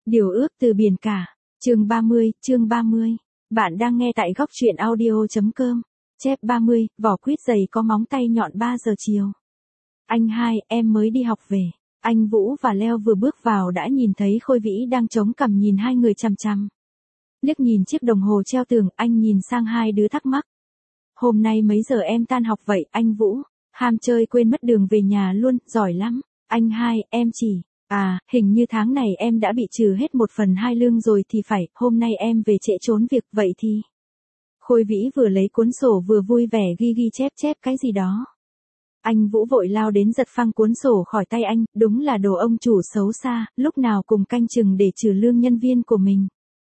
Điều ước từ biển cả. Chương 30. Bạn đang nghe tại góc truyện audio.com. Chép 30, vỏ quýt dày có móng tay nhọn 3 giờ chiều. Anh hai, em mới đi học về. Anh Vũ và Leo vừa bước vào đã nhìn thấy Khôi Vĩ đang chống cằm nhìn hai người chằm chằm. Liếc nhìn chiếc đồng hồ treo tường, anh nhìn sang hai đứa thắc mắc. Hôm nay mấy giờ em tan học vậy, anh Vũ? Ham chơi quên mất đường về nhà luôn, giỏi lắm. Anh hai, em chỉ... hình như tháng này em đã bị trừ hết 1/2 lương rồi thì phải, hôm nay em về trễ trốn việc, vậy thì... Khôi Vĩ vừa lấy cuốn sổ vừa vui vẻ ghi chép cái gì đó. Anh Vũ vội lao đến giật phăng cuốn sổ khỏi tay anh, đúng là đồ ông chủ xấu xa, lúc nào cùng canh chừng để trừ lương nhân viên của mình.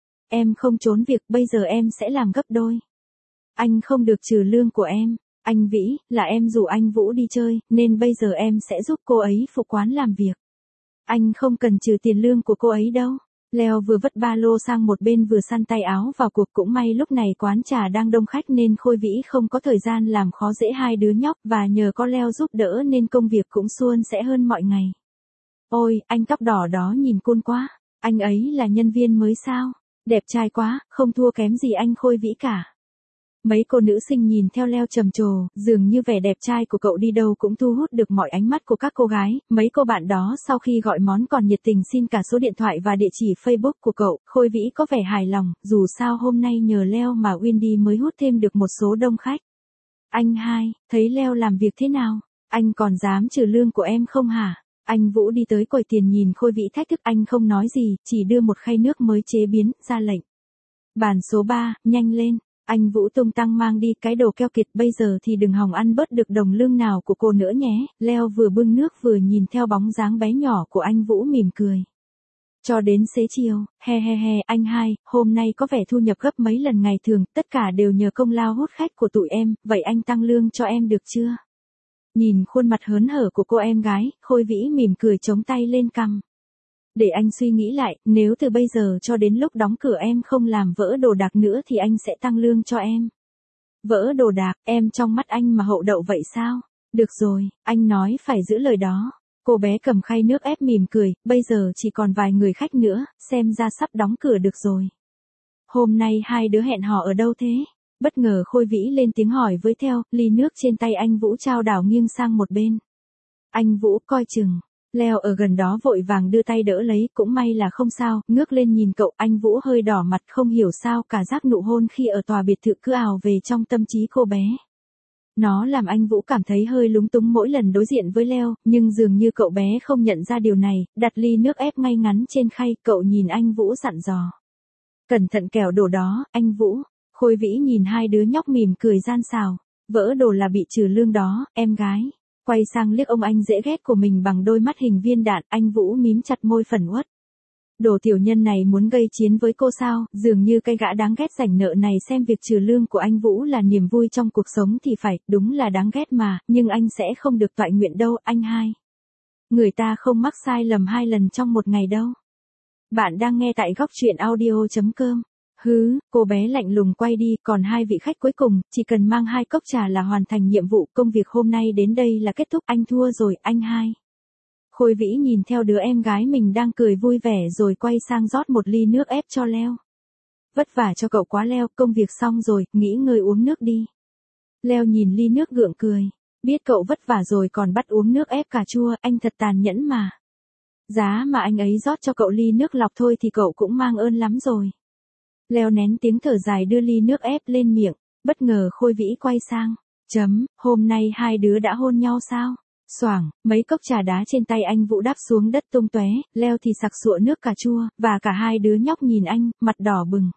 Em không trốn việc, bây giờ em sẽ làm gấp đôi. Anh không được trừ lương của em. Anh Vĩ, là em rủ anh Vũ đi chơi, nên bây giờ em sẽ giúp cô ấy phục quán làm việc. Anh không cần trừ tiền lương của cô ấy đâu. Leo vừa vứt ba lô sang một bên vừa săn tay áo vào cuộc, cũng may lúc này quán trà đang đông khách nên Khôi Vĩ không có thời gian làm khó dễ hai đứa nhóc, và nhờ có Leo giúp đỡ nên công việc cũng suôn sẻ hơn mọi ngày. Ôi, anh tóc đỏ đó nhìn cool quá. Anh ấy là nhân viên mới sao? Đẹp trai quá, không thua kém gì anh Khôi Vĩ cả. Mấy cô nữ sinh nhìn theo Leo trầm trồ, dường như vẻ đẹp trai của cậu đi đâu cũng thu hút được mọi ánh mắt của các cô gái. Mấy cô bạn đó sau khi gọi món còn nhiệt tình xin cả số điện thoại và địa chỉ Facebook của cậu. Khôi Vĩ có vẻ hài lòng, dù sao hôm nay nhờ Leo mà Wendy mới hút thêm được một số đông khách. Anh hai, thấy Leo làm việc thế nào? Anh còn dám trừ lương của em không hả? Anh Vũ đi tới quầy tiền nhìn Khôi Vĩ thách thức, anh không nói gì, chỉ đưa một khay nước mới chế biến, ra lệnh. Bàn số 3, nhanh lên. Anh Vũ tung tăng mang đi, cái đồ keo kiệt, bây giờ thì đừng hòng ăn bớt được đồng lương nào của cô nữa nhé. Leo vừa bưng nước vừa nhìn theo bóng dáng bé nhỏ của anh Vũ mỉm cười. Cho đến xế chiều, anh hai, hôm nay có vẻ thu nhập gấp mấy lần ngày thường, tất cả đều nhờ công lao hút khách của tụi em, vậy anh tăng lương cho em được chưa? Nhìn khuôn mặt hớn hở của cô em gái, Khôi Vĩ mỉm cười chống tay lên cằm. Để anh suy nghĩ lại, nếu từ bây giờ cho đến lúc đóng cửa em không làm vỡ đồ đạc nữa thì anh sẽ tăng lương cho em. Vỡ đồ đạc, em trong mắt anh mà hậu đậu vậy sao? Được rồi, anh nói phải giữ lời đó. Cô bé cầm khay nước ép mỉm cười, bây giờ chỉ còn vài người khách nữa, xem ra sắp đóng cửa được rồi. Hôm nay hai đứa hẹn hò ở đâu thế? Bất ngờ Khôi Vĩ lên tiếng hỏi với theo, ly nước trên tay anh Vũ trao đảo nghiêng sang một bên. Anh Vũ coi chừng. Leo ở gần đó vội vàng đưa tay đỡ lấy, cũng may là không sao, ngước lên nhìn cậu, anh Vũ hơi đỏ mặt, không hiểu sao cả giác nụ hôn khi ở tòa biệt thự cứ ào về trong tâm trí cô bé. Nó làm anh Vũ cảm thấy hơi lúng túng mỗi lần đối diện với Leo, nhưng dường như cậu bé không nhận ra điều này, đặt ly nước ép ngay ngắn trên khay, cậu nhìn anh Vũ dặn dò. Cẩn thận kẻo đổ đó, anh Vũ. Khôi Vĩ nhìn hai đứa nhóc mỉm cười gian xào, vỡ đồ là bị trừ lương đó, em gái. Quay sang liếc ông anh dễ ghét của mình bằng đôi mắt hình viên đạn, anh Vũ mím chặt môi phẫn uất. Đồ tiểu nhân này muốn gây chiến với cô sao? Dường như cái gã đáng ghét rảnh nợ này xem việc trừ lương của anh Vũ là niềm vui trong cuộc sống thì phải, đúng là đáng ghét mà, nhưng anh sẽ không được toại nguyện đâu, anh hai. Người ta không mắc sai lầm 2 lần trong một ngày đâu. Bạn đang nghe tại góc truyện audio.com. Cô bé lạnh lùng quay đi, còn hai vị khách cuối cùng, chỉ cần mang 2 cốc trà là hoàn thành nhiệm vụ, công việc hôm nay đến đây là kết thúc, anh thua rồi, anh hai. Khôi Vĩ nhìn theo đứa em gái mình đang cười vui vẻ rồi quay sang rót một ly nước ép cho Leo. Vất vả cho cậu quá Leo, công việc xong rồi, nghỉ ngơi uống nước đi. Leo nhìn ly nước gượng cười, biết cậu vất vả rồi còn bắt uống nước ép cà chua, anh thật tàn nhẫn mà. Giá mà anh ấy rót cho cậu ly nước lọc thôi thì cậu cũng mang ơn lắm rồi. Leo nén tiếng thở dài đưa ly nước ép lên miệng, bất ngờ Khôi Vĩ quay sang. Hôm nay hai đứa đã hôn nhau sao? Xoảng, mấy cốc trà đá trên tay anh Vũ đáp xuống đất tung tóe, Leo thì sặc sụa nước cà chua, và cả hai đứa nhóc nhìn anh, mặt đỏ bừng.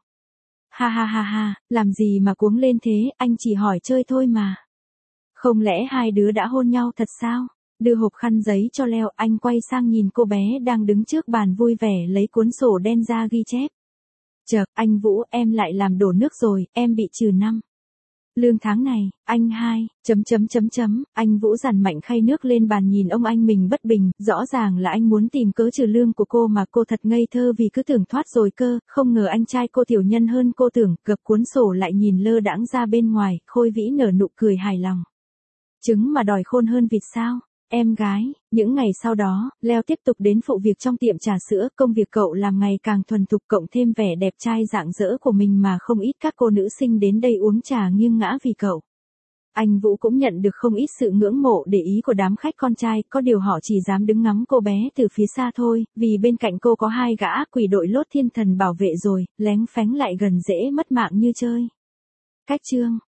Ha, làm gì mà cuống lên thế, anh chỉ hỏi chơi thôi mà. Không lẽ hai đứa đã hôn nhau thật sao? Đưa hộp khăn giấy cho Leo, anh quay sang nhìn cô bé đang đứng trước bàn vui vẻ lấy cuốn sổ đen ra ghi chép. Anh Vũ, em lại làm đổ nước rồi, em bị trừ 5. Lương tháng này, anh hai, anh Vũ dằn mạnh khay nước lên bàn nhìn ông anh mình bất bình, rõ ràng là anh muốn tìm cớ trừ lương của cô mà cô thật ngây thơ vì cứ tưởng thoát rồi cơ, không ngờ anh trai cô tiểu nhân hơn cô tưởng, gập cuốn sổ lại nhìn lơ đãng ra bên ngoài, Khôi Vĩ nở nụ cười hài lòng. Trứng mà đòi khôn hơn vịt sao? Em gái, những ngày sau đó, Leo tiếp tục đến phụ việc trong tiệm trà sữa, công việc cậu làm ngày càng thuần thục cộng thêm vẻ đẹp trai rạng rỡ của mình mà không ít các cô nữ sinh đến đây uống trà nghiêng ngã vì cậu. Anh Vũ cũng nhận được không ít sự ngưỡng mộ để ý của đám khách con trai, có điều họ chỉ dám đứng ngắm cô bé từ phía xa thôi, vì bên cạnh cô có hai gã quỷ đội lốt thiên thần bảo vệ rồi, lén phén lại gần dễ mất mạng như chơi. Cách chương